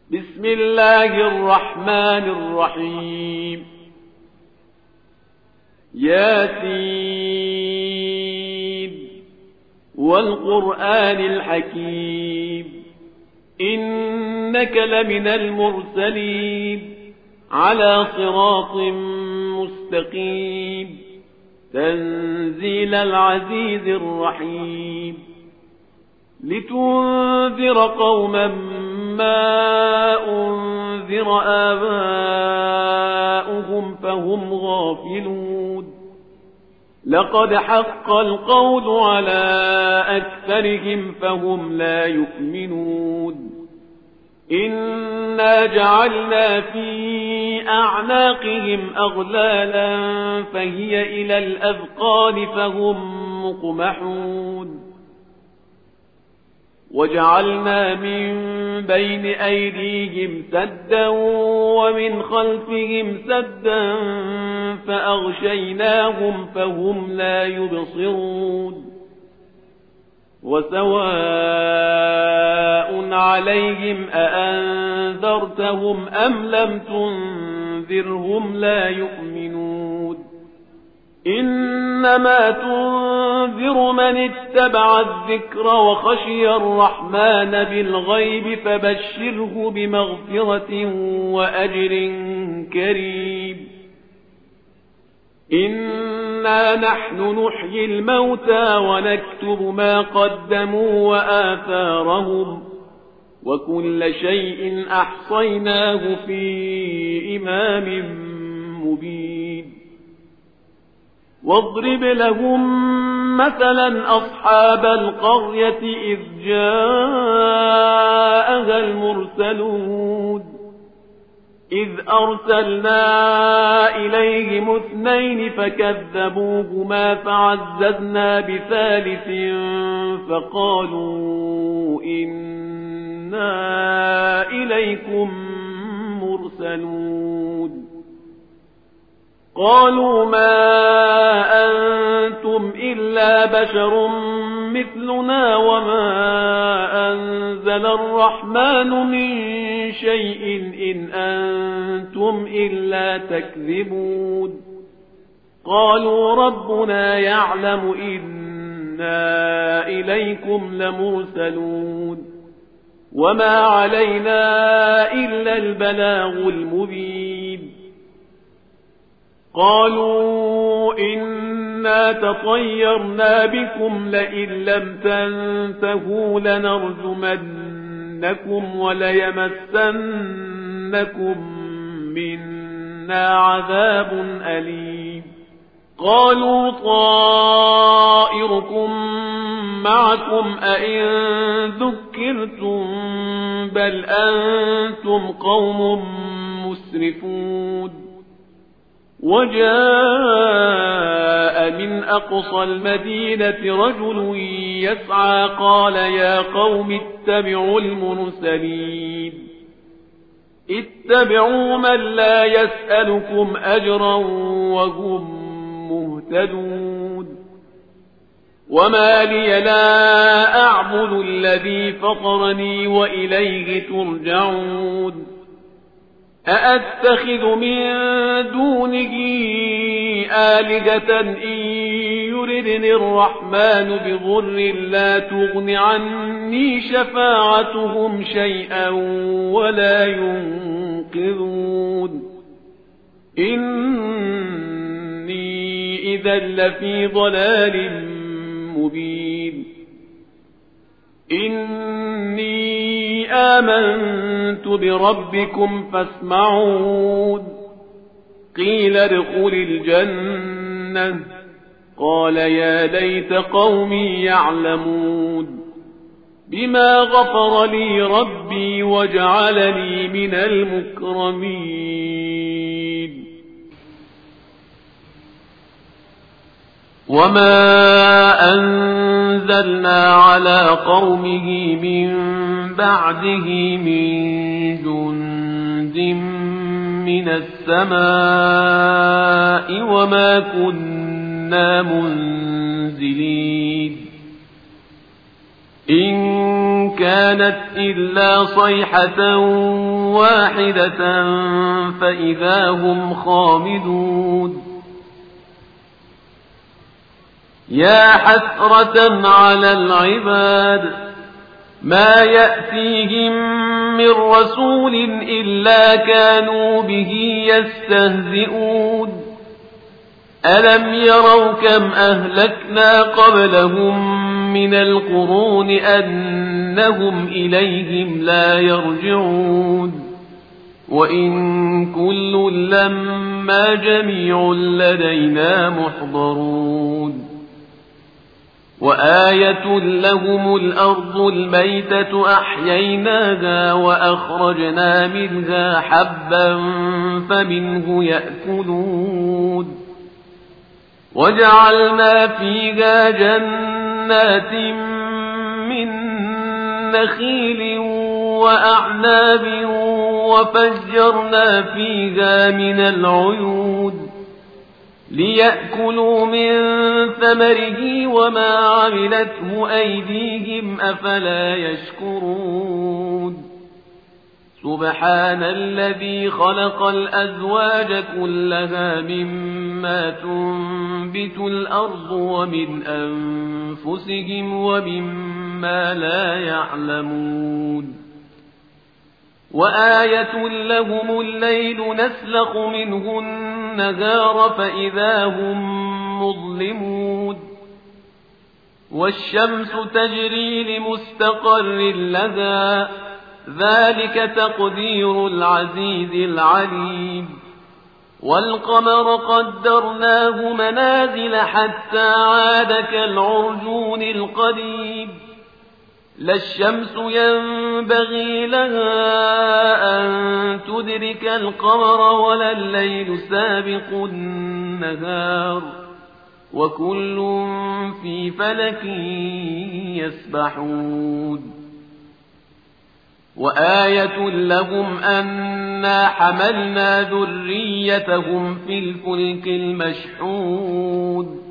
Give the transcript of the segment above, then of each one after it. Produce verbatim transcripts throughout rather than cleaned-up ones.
بسم الله الرحمن الرحيم. ياسين والقرآن الحكيم إنك لمن المرسلين على صراط مستقيم تنزيل العزيز الرحيم لتنذر قوما ما أنذر آباؤهم فهم غافلون لقد حق القول على أكثرهم فهم لا يؤمنون إنا جعلنا في أعناقهم أغلالا فهي إلى الأذقان فهم مقمحون وجعلنا من بين أيديهم سدا ومن خلفهم سدا فأغشيناهم فهم لا يبصرون وسواء عليهم أأنذرتهم أم لم تنذرهم لا يؤمنون إنما تنذر من اتبع الذكر وخشي الرحمن بالغيب فبشره بمغفرة وأجر كريم إنا نحن نحيي الموتى ونكتب ما قدموا وآثارهم وكل شيء أحصيناه في إمام مبين واضرب لهم مثلا أصحاب القرية إذ جاءها المرسلون إذ أرسلنا إليهم اثنين فكذبوهما فعززنا بثالث فقالوا إنا إليكم مرسلون قالوا ما أنتم إلا بشر مثلنا وما أنزل الرحمن من شيء إن أنتم إلا تكذبون قالوا ربنا يعلم إنا إليكم لمرسلون وما علينا إلا البلاغ المبين قالوا إنا تطيرنا بكم لئن لم تنتهوا لنرجمنكم وليمسنكم منا عذاب أليم قالوا طائركم معكم أئن ذكرتم بل أنتم قوم مسرفون وجاء من أقصى المدينة رجل يسعى قال يا قوم اتبعوا المرسلين اتبعوا من لا يسألكم أجرا وهم مهتدون وما لي لا أعبد الذي فطرني وإليه ترجعون أأتخذ من دونه آلهة إن يردني الرحمن بضر لا تغن عني شفاعتهم شيئا ولا ينقذون إني إذا لفي ضلال مبين إني آمنت بربكم فاسمعون قيل ادخل الجنة قال يا ليت قومي يعلمون بما غفر لي ربي وجعلني من المكرمين وما أنزلنا على قومه من بعده من جند من السماء وما كنا منزلين إن كانت إلا صيحة واحدة فإذا هم خامدون يا حسرة على العباد ما يأتيهم من رسول إلا كانوا به يستهزئون ألم يروا كم أهلكنا قبلهم من القرون أنهم إليهم لا يرجعون وإن كل لما جميع لدينا محضرون وآية لهم الأرض الميتة أحييناها وأخرجنا منها حبا فمنه يأكلون وجعلنا فيها جنات من نخيل وأعناب وفجرنا فيها من العيون ليأكلوا من ثمره وما عملته أيديهم أفلا يشكرون سبحان الذي خلق الأزواج كلها مما تنبت الأرض ومن أنفسهم ومما لا يعلمون وآية لهم الليل نسلخ منه النهار فإذا هم مظلمون والشمس تجري لمستقر لها ذلك تقدير العزيز العليم والقمر قدرناه منازل حتى عاد كالعرجون القديم لا الشمس ينبغي لها أن تدرك القمر ولا الليل سابق النهار وكل في فلك يسبحون وآية لهم أنا حملنا ذريتهم في الفلك المشحون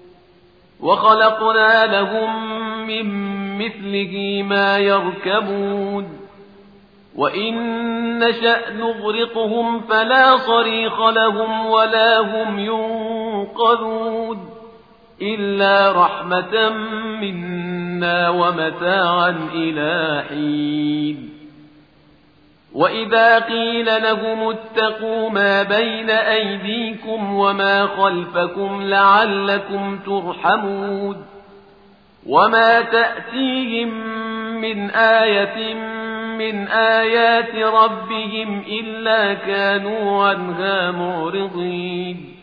وخلقنا لهم من مثله ما يركبون وإن نشأ نغرقهم فلا صريخ لهم ولا هم ينقذون إلا رحمة منا ومتاعا إلى حين وإذا قيل لهم اتقوا ما بين أيديكم وما خلفكم لعلكم ترحمون وما تأتيهم من آية من آيات ربهم إلا كانوا عنها معرضين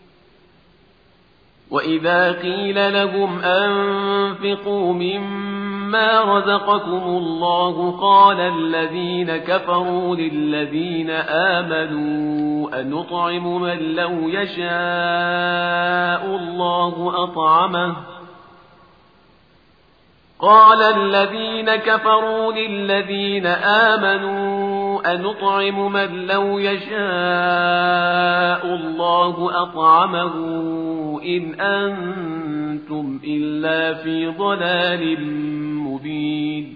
وإذا قيل لهم أنفقوا مما رزقكم الله قال الذين كفروا للذين آمنوا أنطعم من لو يشاء الله أطعمه قال الذين كفروا للذين آمنوا أنطعم من لو يشاء الله أطعمه إن أنتم إلا في ضلال مبين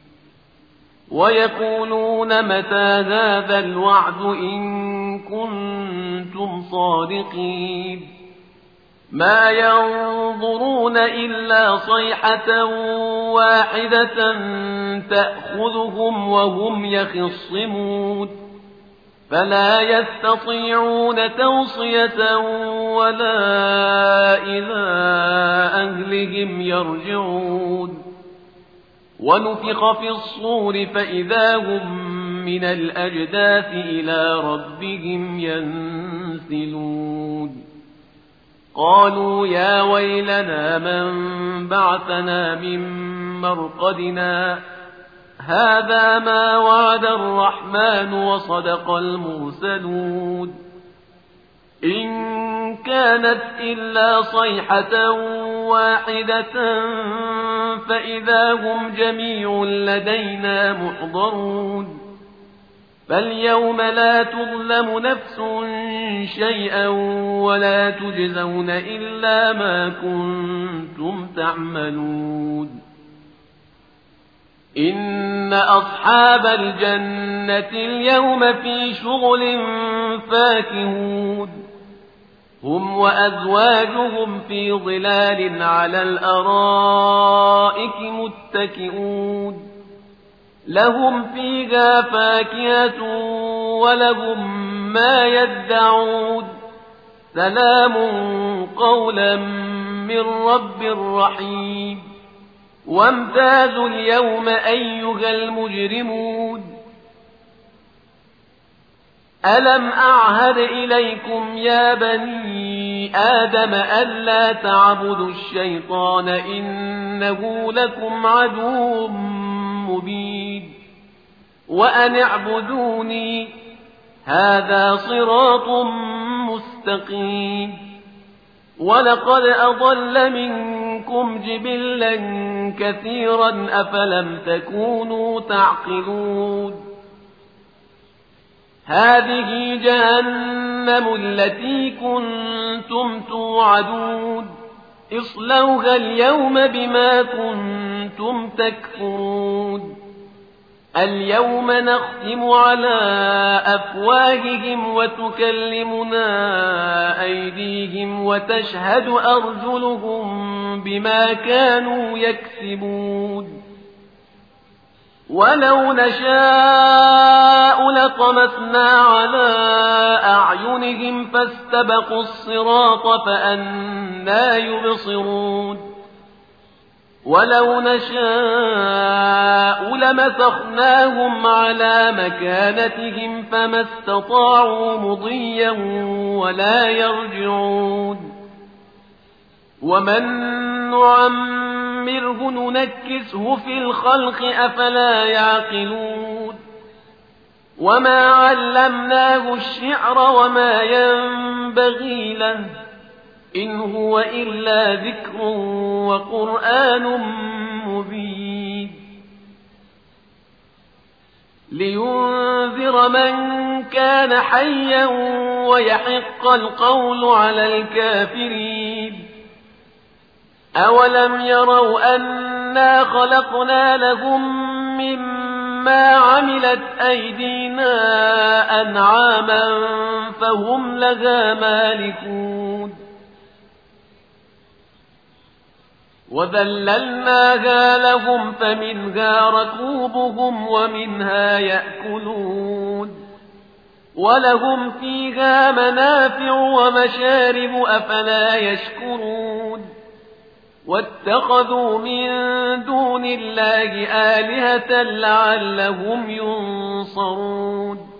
ويقولون متى هذا الوعد إن كنتم صادقين ما ينظرون إلا صيحة واحدة تأخذهم وهم يخصمون فلا يستطيعون توصية ولا إلى أهلهم يرجعون ونفخ في الصور فإذا هم من الأجداث إلى ربهم ينسلون قالوا يا ويلنا من بعثنا من مرقدنا هذا ما وعد الرحمن وصدق المرسلون إن كانت إلا صيحة واحدة فإذا هم جميع لدينا محضرون فاليوم لا تظلم نفس شيئا ولا تجزون إلا ما كنتم تعملون إن أصحاب الجنة اليوم في شغل فاكهون هم وأزواجهم في ظلال على الأرائك متكئون لهم فيها فاكهة ولهم ما يدعون سلام قولا من رب رحيم وامتازوا اليوم أيها المجرمون ألم أعهد إليكم يا بني آدم ألا تعبدوا الشيطان إنه لكم عدو مبين وأن اعبدوني هذا صراط مستقيم ولقد أضل منكم جبلا كثيرا أفلم تكونوا تعقلون هذه جهنم التي كنتم توعدون اصلوها اليوم بما كنتم تكفرون اليوم نختم على أفواههم وتكلمنا أيديهم وتشهد أرجلهم بما كانوا يكسبون ولو نشاء لطمسنا على أعينهم فاستبقوا الصراط فأنى يبصرون ولو نشاء لمسخناهم على مكانتهم فما استطاعوا مضيا ولا يرجعون ومن نعمره ننكسه في الخلق أفلا يعقلون وما علمناه الشعر وما ينبغي له إن هو إلا ذكر وقرآن مبين لينذر من كان حيا ويحق القول على الكافرين أولم يروا أنا خلقنا لهم مما عملت أيدينا أنعاما فهم لها مالكون وذللناها لهم فمنها ركوبهم ومنها يأكلون ولهم فيها منافع ومشارب أفلا يشكرون واتخذوا من دون الله آلهة لعلهم ينصرون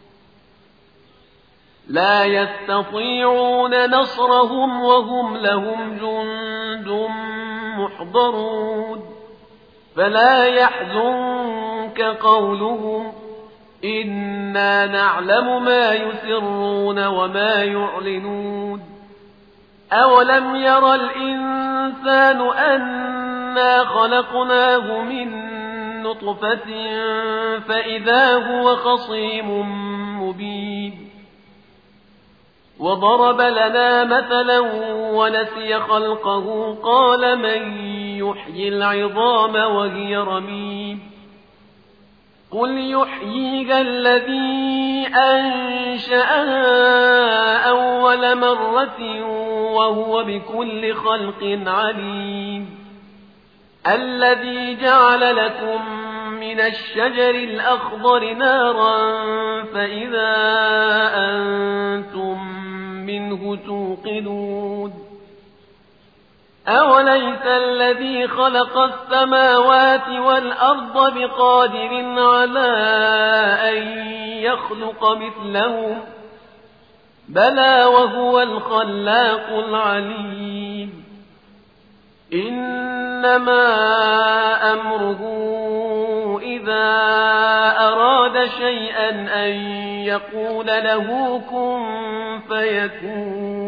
لا يستطيعون نصرهم وهم لهم جند محضرون فلا يحزنك قولهم إنا نعلم ما يسرون وما يعلنون أولم ير الإنسان أنا خلقناه من نطفة فإذا هو خصيم مبين وضرب لنا مثلا ونسي خلقه قال من يحيي العظام وهي رميم قل يحييها الذي أنشأها أول مرة وهو بكل خلق عليم الذي جعل لكم من الشجر الأخضر نارا فإذا أنتم منه توقدون أوليس الذي خلق السماوات والأرض بقادر على أن يخلق مثلهم بلى وهو الخلاق العليم إنما أمره إذا أراد شيئا أن يقول له كن فيكون